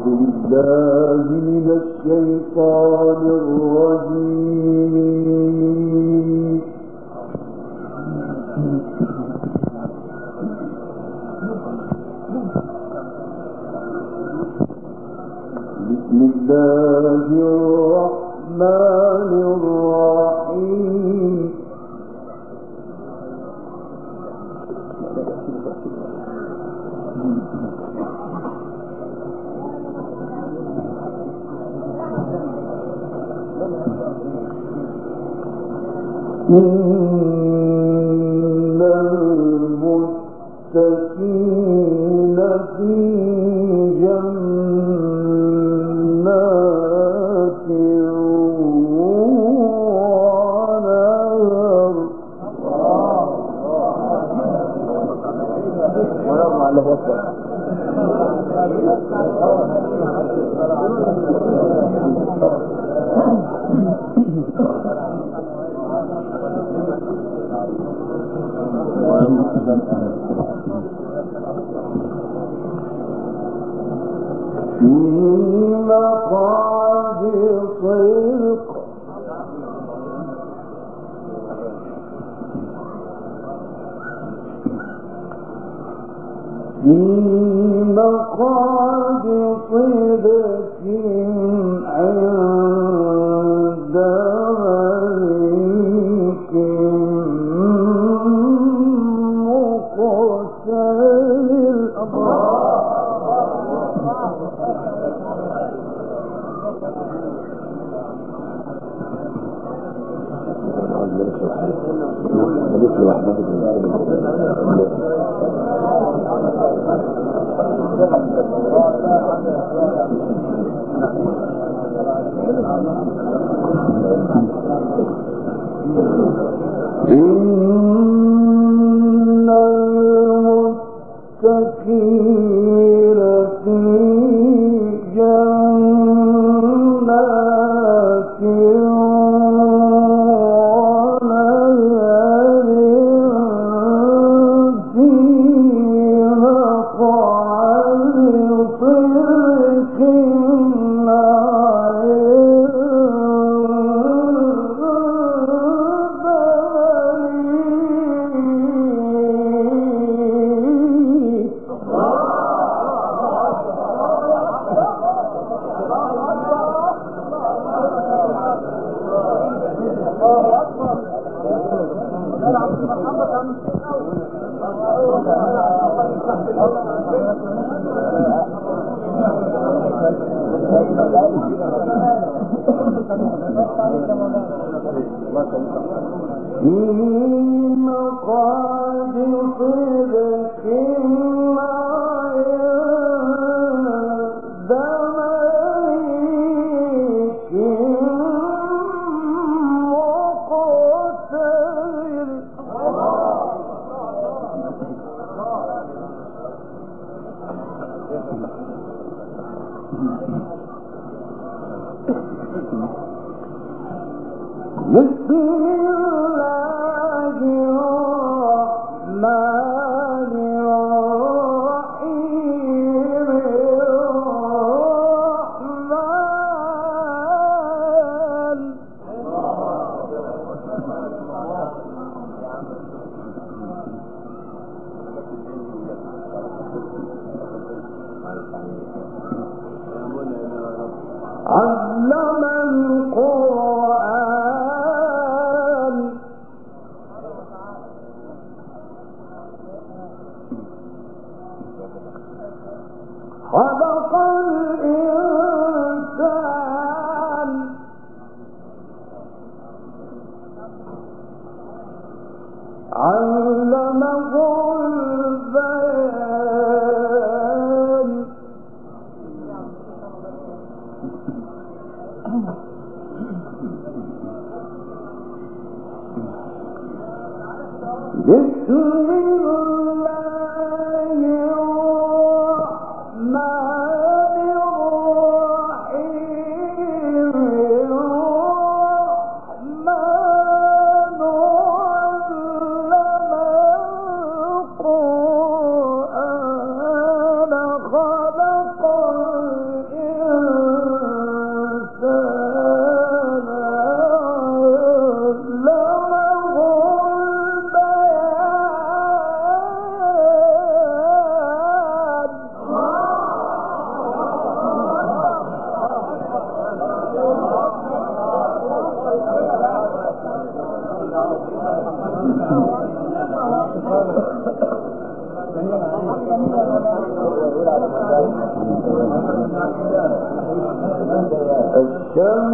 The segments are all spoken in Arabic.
أعوذ بالله من الشيطان الرجيم. بسم الله الرحمن الرحيم. إن المتقين في جنات ونهر. في مقعد صدق في مقعد صدق عند مليك مقتدر. إن المتقين في جنات ونهر في مقعد صدق في مقعد صدق عند مليك مقتدر. بسم الله الرحمن الرحيم. علم القرآن خلق الإنسان علمه البيان. بسم الله الرحمن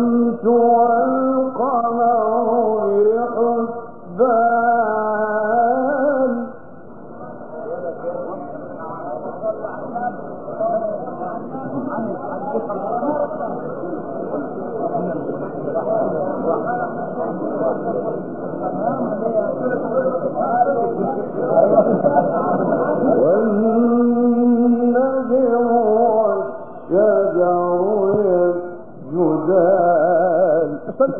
والشمس والقمر بحسبان والنجم والشجر يسجدان.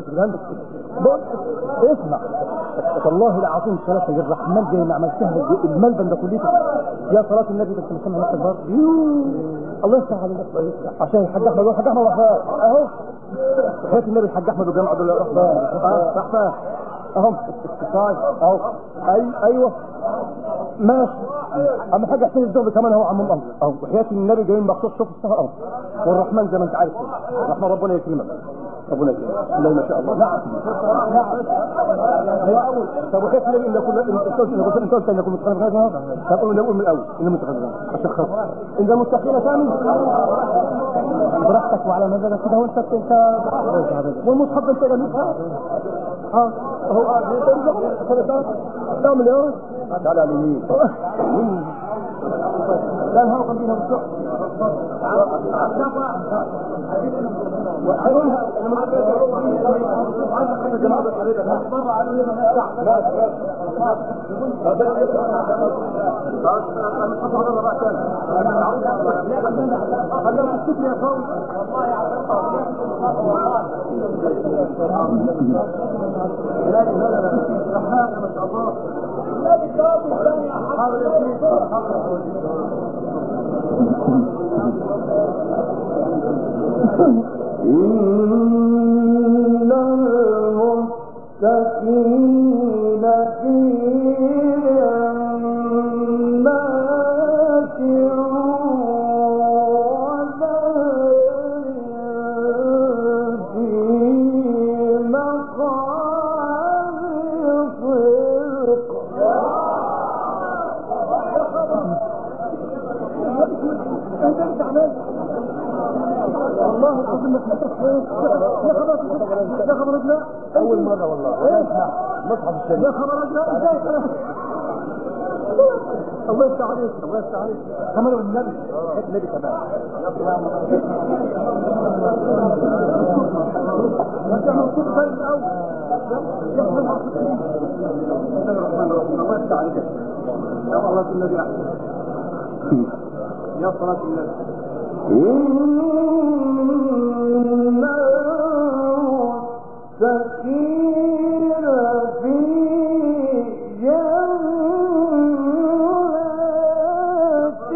اسمع والله العظيم صلاة الرحمن زي ما عملتها الملبن ده كليته يا صلاة النبي، بس مش سامع نفسك برضه. الله يفتح عليك عشان الحاج احمد والحاج احمد وفاء اهو حياة النبي. الحاج احمد والجامعة دول رحمن اهم طيب اهو ايوه ماشي. اما حاجه حسين الزهري كمان اهو عم الله اهو وحياة النبي جايين مخصوص شوف السهر اهو. والرحمن زي ما انت عارف الرحمن ربنا يكرمك ربنا يكرمك. الله ما شاء الله. نعم هو اول. طب وحياة النبي ان كل انت قلت انكم متخلفين هذا. طب نقول من الاول ان متخلفين عشان خاطر ان متقين ثاني براحتك وعلى مزاجك كده وانت والمصحف انت جميل هو تعمل ايه؟ تعالى على اليمين. لا الهواء قبلنا بالسوق. وحيونها لما إن المتقين في جنات ونهر في مقعد صدق. والله العظيم ما سمعتش يا خبر ابناء اول مره والله اسمع مصحف الشريف يا خبر ابناء الله يفتح عليك الله يفتح عليك كمان النبي النبي كمان انت مبسوط خير الاول يا احمد الرحمن الرحيم الله يفتح عليك يا الله النبي يا صلاة النبي. إن المتقين في جنات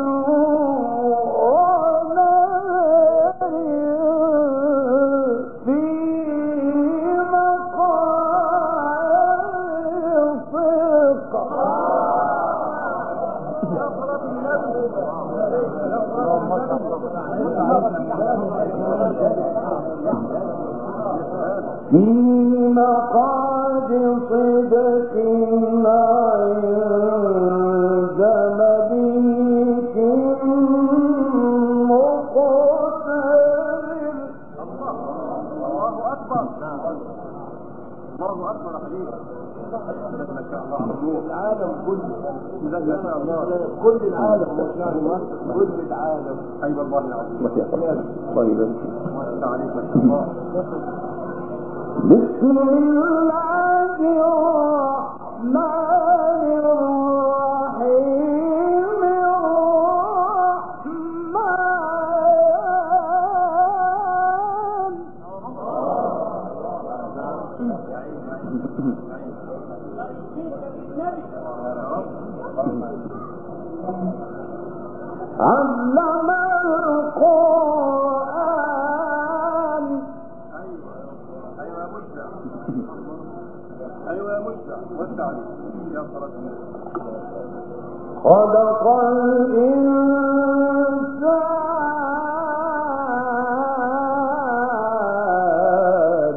ونهر في مقعد صدق. يا صلاة النبي في مقعد صدق عند مليك مقتدر. الله أكبر الله أكبر حبيبي. العالم كله ما شاء الله كل العالم ما شاء الله كل العالم. أي والله العظيم طيب عليك ما شاء الله. بسم الله الرحمن الرحيم علم القرآن. ايوه يا مشتاق ايوه يا مشتاق وسع عليك يا صلاة النبي. خلق الإنسان.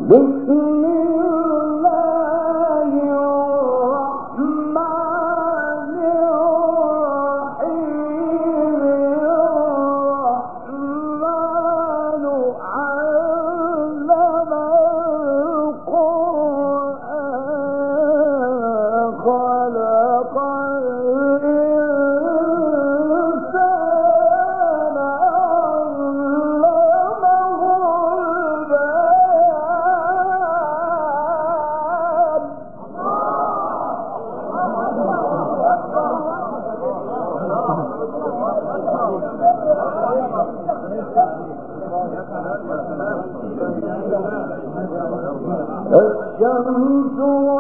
الشمس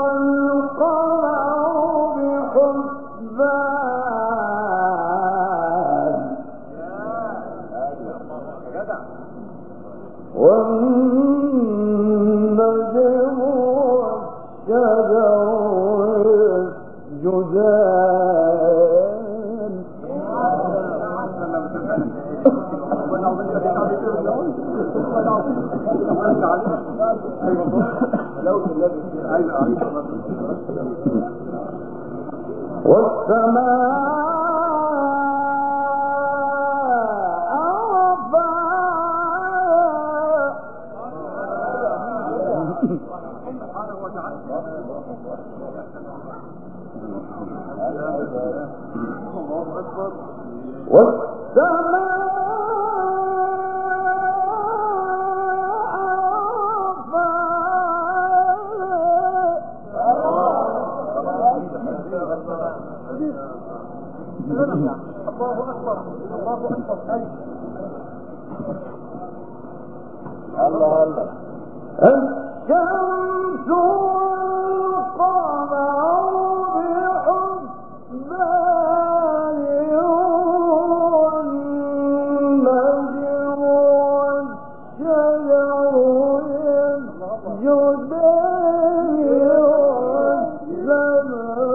والقمر بحسبان والنجم والشجر يسجدان الشمس والقمر بحسبان والنجم والشجر يسجدان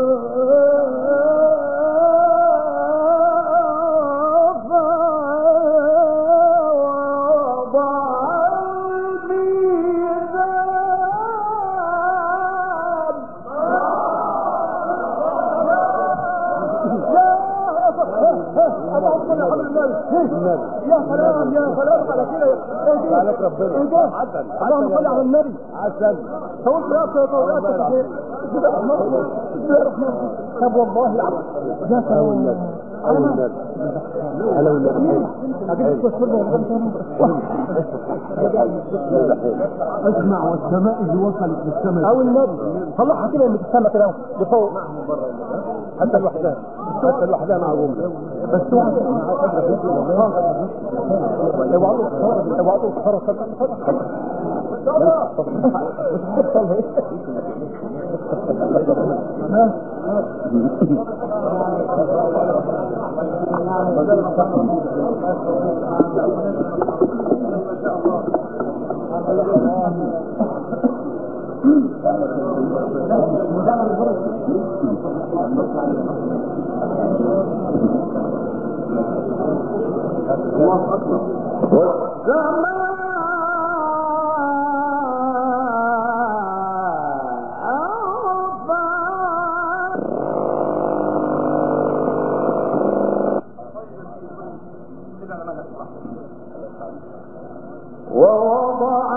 يا سلام يا سلام على كده عليك ربنا اللهم صل على النبي عسل طول يا طويلات طب والله العظيم يا سلام على النبي على النبي اجيب الشرب اسمع والسماء اللي وصلت للسماء او النبي طلعها كده من السماء كده لفوق حتى الوحدة معهم بس الله أكبر والسماء ووضع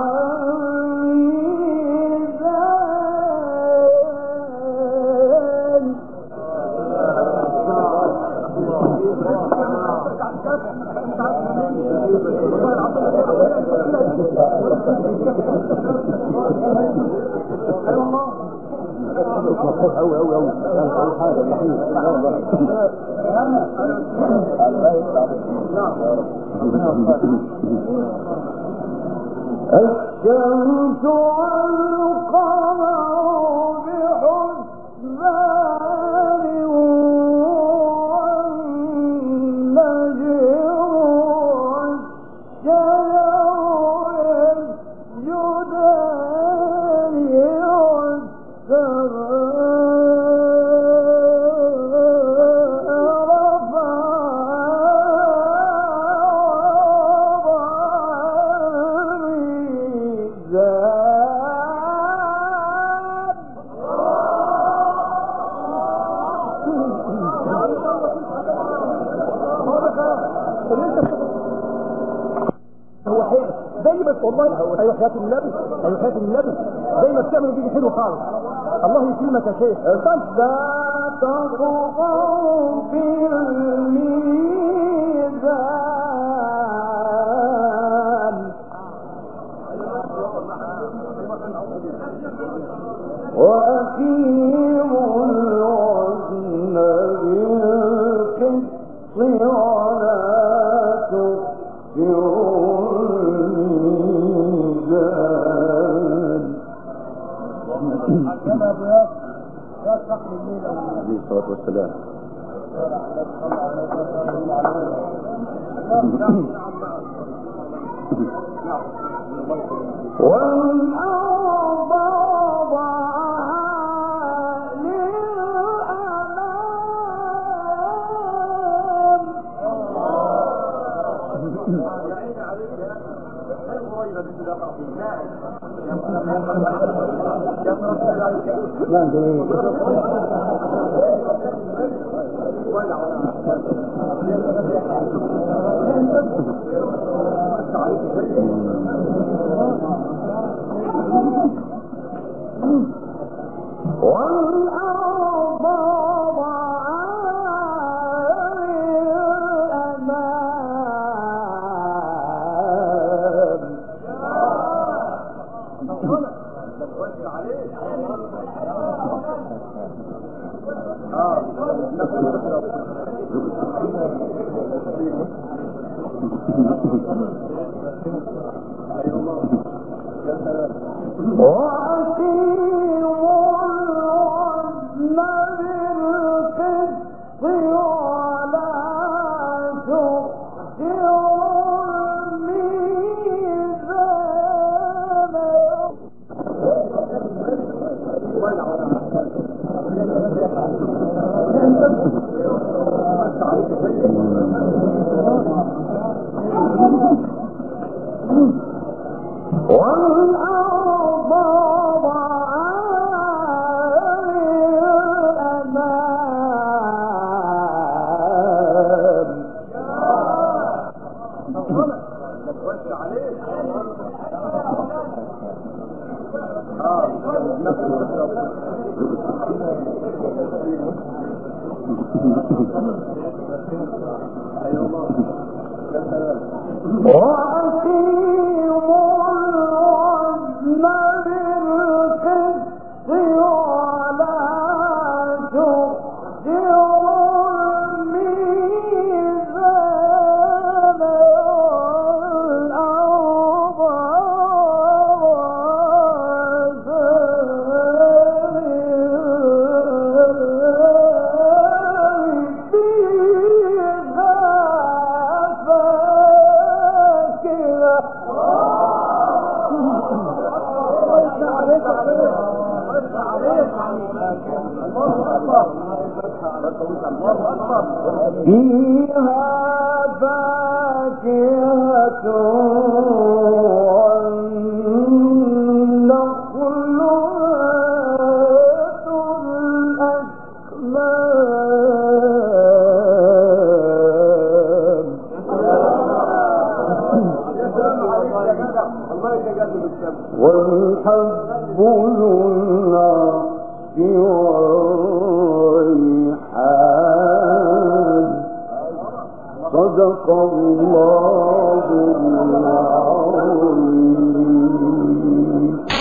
الشمس والقمر بحسبان والنجم والشجر يسجدان والسماء هو حلو زي بس والله. ايوه حياة النبي، ايوه حياة النبي زي ما بتعمل بيجي حلو خالص. الله يكرمك يا شيخ. تصدقوا في الميزان وأقيموا الوزن بالقسط ولا تخسروا الميزان. عليه الصلاة والسلام. والأرض وضعها للأنام. والأرض وضعها وأقيموا الوزن بالقسط ولا تخسروا الميزان. والأرض وضعها وأقيموا الوزن بالقسط ولا تخسروا الميزان. فيها فاكهة والنخل ذات الأكمام. والحب ذو العصف والريحان. صدق الله العظيم.